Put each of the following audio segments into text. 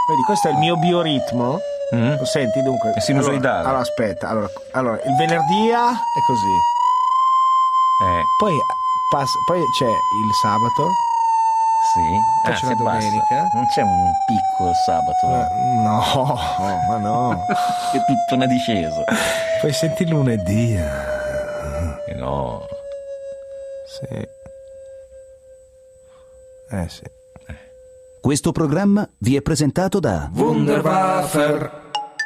Vedi, questo è il mio bioritmo. Lo senti dunque? È sinusoidale. Allora aspetta, allora il venerdì è così. Poi c'è il sabato. Sì. Poi c'è la domenica. Non c'è un picco il sabato. No, ma no. È tutta una discesa. Poi senti il lunedì. No. Sì. Sì. Questo programma vi è presentato da Wunderwaffer.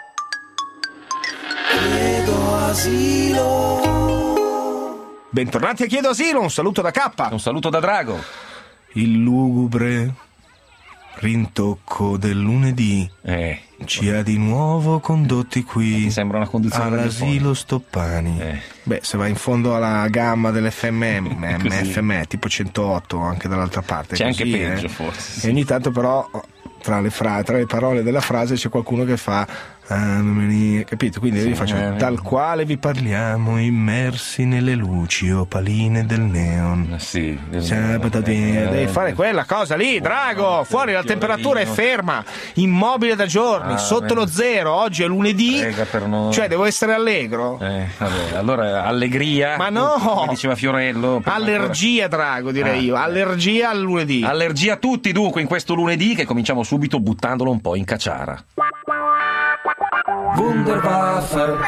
Chiedo asilo. Bentornati a Chiedo Asilo, un saluto da K. Un saluto da Drago. Il lugubre rintocco del lunedì ci ha di nuovo condotti qui. Ti sembra una conduzione all'asilo Stoppani. Beh, se vai in fondo alla gamma dell'FM, tipo 108 anche dall'altra parte. C'è così, anche peggio forse. E ogni tanto però tra le parole della frase c'è qualcuno che fa capito? Quindi io faccio dal quale vi parliamo immersi nelle luci opaline del neon. Devi fare quella cosa lì, Drago. Fuori la temperatura è ferma, immobile da giorni, sotto lo zero. Oggi è lunedì, cioè devo essere allegro. Vabbè, allora allegria. Ma no, come diceva Fiorello. Allergia, Drago, direi io. Allergia al lunedì. Allergia a tutti dunque in questo lunedì, che cominciamo subito buttandolo un po' in caciara. Wunderwaffer.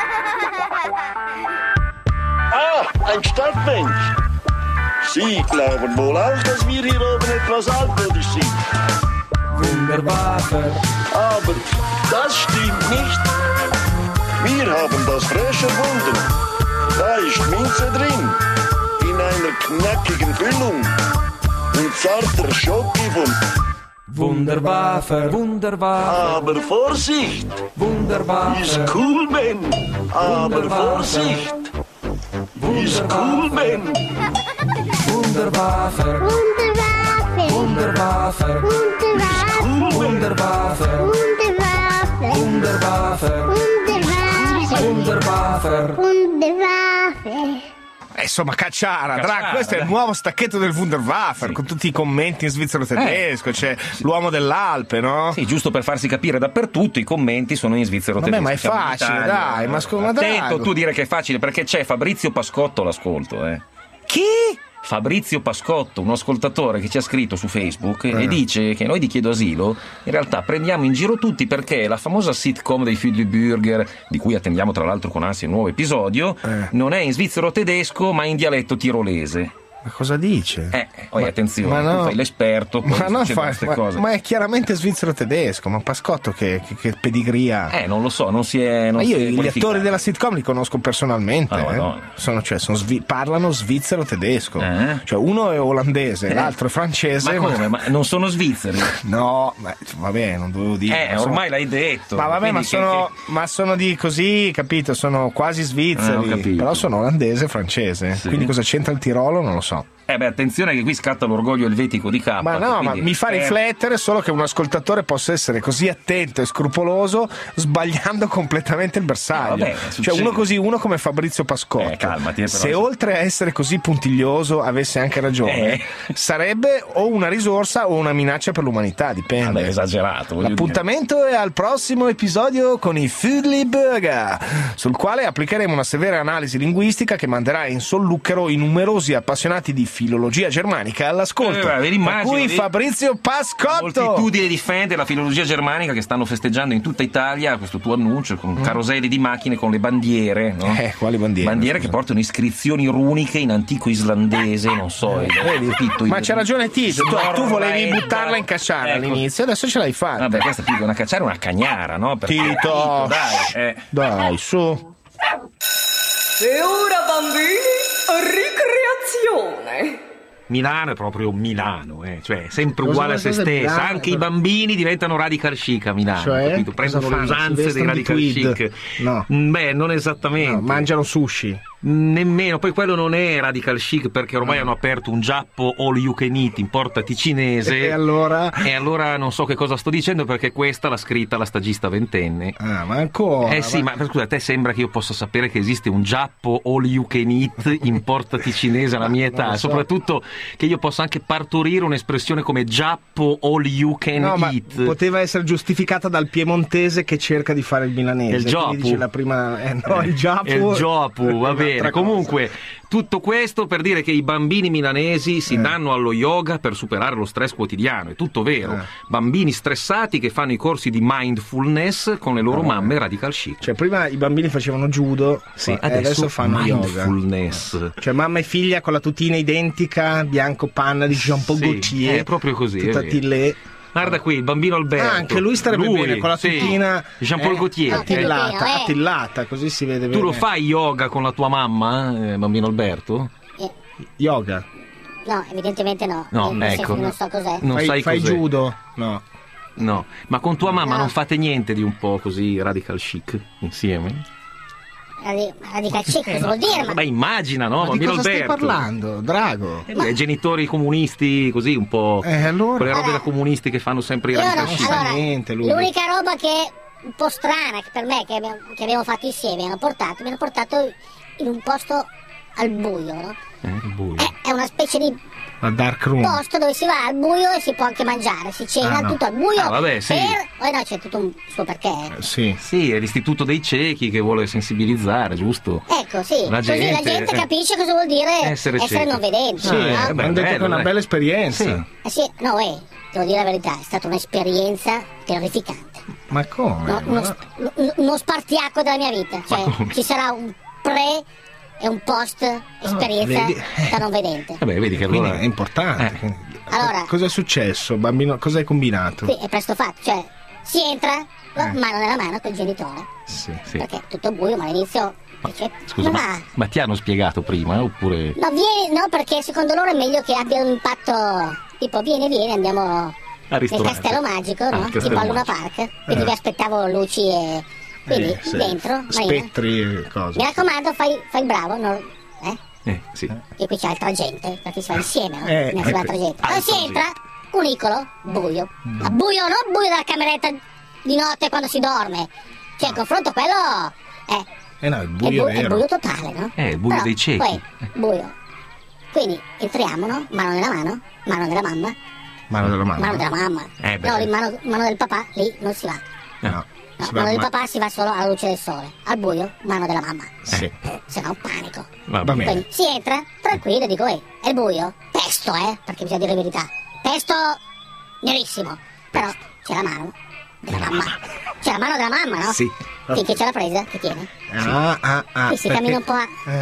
Ein Stadtmensch. Sie glauben wohl auch, dass wir hier oben etwas altmodisch sind. Wunderwaffer. Aber das stimmt nicht. Wir haben das frisch erfunden. Da ist Minze drin, in einer knackigen Füllung und zarter Schoki von Wunderwaffer. Wunderwaffer. Aber Vorsicht! Wunderwaffer. Ist cool, Ben! Aber Vorsicht! Ist cool, Ben! Wunderwaffer. Wunderwaffer. Wunderwaffer. Wunderwaffer. Wunderwaffer. Wunderwaffer. Wunderwaffer. Insomma, Cacciara, Drago, questo è il nuovo stacchetto del Wunderwaffer, con tutti i commenti in svizzero tedesco, c'è l'uomo dell'Alpe, no? Sì, giusto per farsi capire dappertutto, i commenti sono in svizzero tedesco. Ma è facile, dai, ma attento tu dire che è facile, perché c'è Fabrizio Pascotto l'ascolto, Chi? Fabrizio Pascotto, un ascoltatore che ci ha scritto su Facebook e dice che noi di Chiedo Asilo in realtà prendiamo in giro tutti, perché la famosa sitcom dei Fidli-Bürger, di cui attendiamo tra l'altro con ansia un nuovo episodio, non è in svizzero tedesco ma in dialetto tirolese. Ma cosa dice? Attenzione, ma no, tu fai l'esperto, poi queste cose. Ma è chiaramente svizzero tedesco, ma Pascotto che pedigria. Non lo so, non si è. Ma io gli attori della sitcom li conosco personalmente. Parlano svizzero tedesco. Cioè uno è olandese, l'altro è francese. Ma come? Ma non sono svizzeri? No, vabbè, non dovevo dire. Ormai l'hai detto. Ma vabbè, ma sono di così, capito? Sono quasi svizzeri. Però sono olandese e francese. Sì. Quindi cosa c'entra il Tirolo? Non lo so. Attenzione che qui scatta l'orgoglio elvetico di K. Ma no, ma mi fa riflettere solo che un ascoltatore possa essere così attento e scrupoloso sbagliando completamente il bersaglio. Cioè uno come Fabrizio Pascotto, calmati, se oltre a essere così puntiglioso avesse anche ragione, sarebbe o una risorsa o una minaccia per l'umanità, dipende. Esagerato. L'appuntamento è al prossimo episodio con i Fidli-Bürger, sul quale applicheremo una severa analisi linguistica che manderà in solluchero i numerosi appassionati di filologia germanica all'ascolto, tra cui Fabrizio Pascotto. Moltitudine di fan della filologia germanica che stanno festeggiando in tutta Italia questo tuo annuncio con caroselli di macchine con le bandiere, no? Quali bandiere? Bandiere che portano iscrizioni runiche in antico islandese, non so. Ma c'ha ragione Tito, tu volevi buttarla in cacciara all'inizio, adesso ce l'hai fatta. Vabbè, questa più che una cacciara è una cagnara, no? Tito, dai, su. E ora, bambini, ricreazione. Milano è proprio Milano, cioè sempre uguale a se stessa. Milano, anche i bambini diventano radical chic a Milano, capito? Prendono le usanze dei radical chic. No. Beh, non esattamente. No, mangiano sushi. Nemmeno, poi quello non è radical chic, perché ormai hanno aperto un Giappo all you can eat, importati cinese. E allora non so che cosa sto dicendo, perché questa l'ha scritta la stagista ventenne. Ma ancora? Sì, ma scusa, a te sembra che io possa sapere che esiste un Giappo all you can eat, importati cinese alla mia età? so. Soprattutto che io possa anche partorire un'espressione come Giappo all you can eat. Ma poteva essere giustificata dal piemontese che cerca di fare il milanese. Il Giopu. Dice la prima... il Giopu. Il Giopu, va bene. Comunque, cosa. tutto questo per dire che i bambini milanesi si danno allo yoga per superare lo stress quotidiano, è tutto vero. Bambini stressati che fanno i corsi di mindfulness con le loro mamme radical chic. Cioè, prima i bambini facevano judo, sì, adesso fanno mindfulness. Yoga. Cioè, mamma e figlia con la tutina identica, bianco panna di Jean-Paul Gaultier. È proprio così. Tutta Tillet. Guarda qui, il bambino Alberto. Anche lui starebbe bene con la tutina Jean-Paul Gaultier. attillata, così si vede bene. Tu lo fai yoga con la tua mamma, bambino Alberto? Yoga? No, evidentemente no. Ecco. Non so cos'è. Non sai fai cos'è. judo? No, ma con tua mamma No. non fate niente di un po' così radical chic insieme? Radical chic, cosa vuol dire? Ma immagina, no? Ma di Bambino cosa stai Alberto. parlando, Drago? I genitori comunisti, così un po'. Allora? Quelle robe da comunisti che fanno sempre i radical chic. sa niente, lui. L'unica roba che è un po' strana che per me, che abbiamo fatto insieme, mi hanno portato in un posto al buio, no? Buio. È una specie di La dark room. posto dove si va al buio e si può anche mangiare, si cena tutto al buio. Vabbè, sì. Poi no, c'è tutto un suo perché. Sì, è l'istituto dei ciechi che vuole sensibilizzare, giusto? Ecco, sì, La così la gente capisce cosa vuol dire essere non vedenti. Sì, no? hanno detto che è una bella esperienza. Sì, no, devo dire la verità, è stata un'esperienza terrificante. Ma come? Uno spartiacque della mia vita. Cioè, ci sarà un pre e un post esperienza da non vedente. Vedi che allora è importante. Allora, cosa è successo, bambino? Cosa hai combinato? Sì, è presto fatto, cioè si entra mano nella mano col genitore. Sì. Perché tutto buio, ma all'inizio dice, Scusa, ma ti hanno spiegato prima oppure? No, perché secondo loro è meglio che abbia un impatto tipo vieni, andiamo nel Castello Magico, no? Tipo a Luna Park. Quindi vi aspettavo luci e quindi dentro spettri e cose. Mi raccomando, fai il bravo, sì. E qui c'è altra gente, perché si va insieme, no? Altra gente. Allora si entra, cunicolo, buio. Ma buio, non buio della cameretta di notte quando si dorme. Cioè il confronto quello no, il buio è buio totale, no? Il buio dei ciechi. Poi, buio. Quindi entriamo, no? Mano nella mano, mano della mamma. Mano della mamma. Mano della mamma. No, lì mano del papà, lì non si va. No. Mano del papà si va solo alla luce del sole. Al buio, mano della mamma. Sì. Se no, panico. Va bene. Quindi si entra, tranquillo, dico, è il buio. Pesto, perché bisogna dire la verità. Pesto nerissimo. Però c'è la mano della mamma. C'è la mano della mamma, no? Sì. Finché c'è la presa, che tiene. Sì, si cammina un po'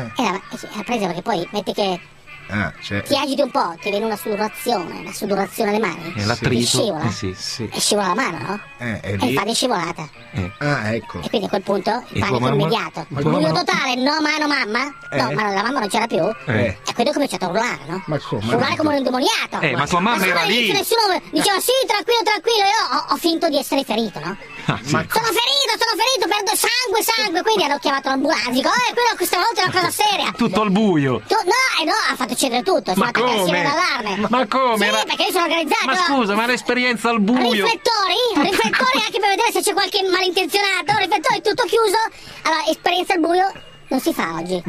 la presa perché poi metti che ti agiti un po', ti viene una sudorazione alle mani. L'attrito. Scivola. E scivola la mano, no? E fa di scivolata. Ecco. E quindi a quel punto il panico immediato. Buio totale, no mano mamma. No, mano della mamma non c'era più. E quindi ho cominciato a urlare, no? Ma come? Urlare come un indemoniato. Ma tua mamma era lì. Nessuno diceva sì, tranquillo. Io ho finto di essere ferito, no? Sono ferito, perdo sangue. Quindi hanno chiamato l'ambulanza. Dico, questa volta è una cosa seria. Tutto al buio. No, ha fatto accendere tutto. Ma come? Ma come? Sì, perché io sono organizzato. Ma scusa, ma l'esperienza al buio. Riflettori anche per vedere se c'è qualche malintenzionato. Riflettori tutto chiuso. Allora, esperienza al buio non si fa oggi.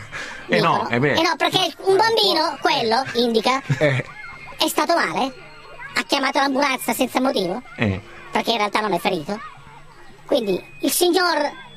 No, perché un bambino, quello, indica, è stato male, ha chiamato l'ambulanza senza motivo, perché in realtà non è ferito. Quindi il signor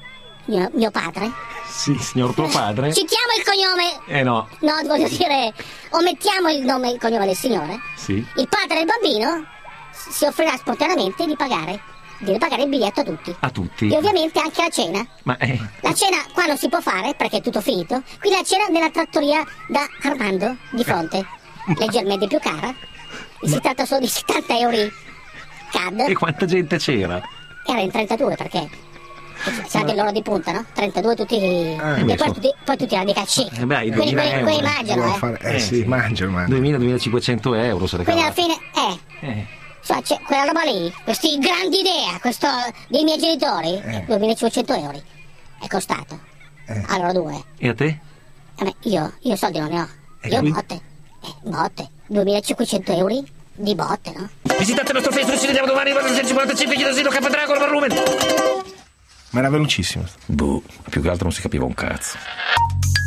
mio padre. Sì, signor tuo padre. Citiamo il cognome. No, voglio dire, omettiamo il nome e il cognome del signore. Sì. Il padre del bambino si offrirà spontaneamente di pagare il biglietto a tutti. A tutti. E ovviamente anche la cena. La cena qua non si può fare perché è tutto finito. Quindi la cena nella trattoria da Armando di Fronte, leggermente più cara. Si tratta solo di 70 euro CAD. E quanta gente c'era? Era in 32 perché c'era dell'oro di punta, no? 32 tutti. E poi tutti radical chic. Quindi quelli mangiano, Sì, mangiano. 2.000-2.500 euro se le quindi alla fine c'è quella roba lì, questi grandi idea, questo dei miei genitori, 2.500 euro è costato. A loro due. E a te? Io soldi non ne ho. Io botte. 2500 euro di botte, no? Visitate il nostro Facebook, ci vediamo domani, 655, chiedo asilo, Capodragolo, Barlumen. Ma era velocissimo. Più che altro non si capiva un cazzo.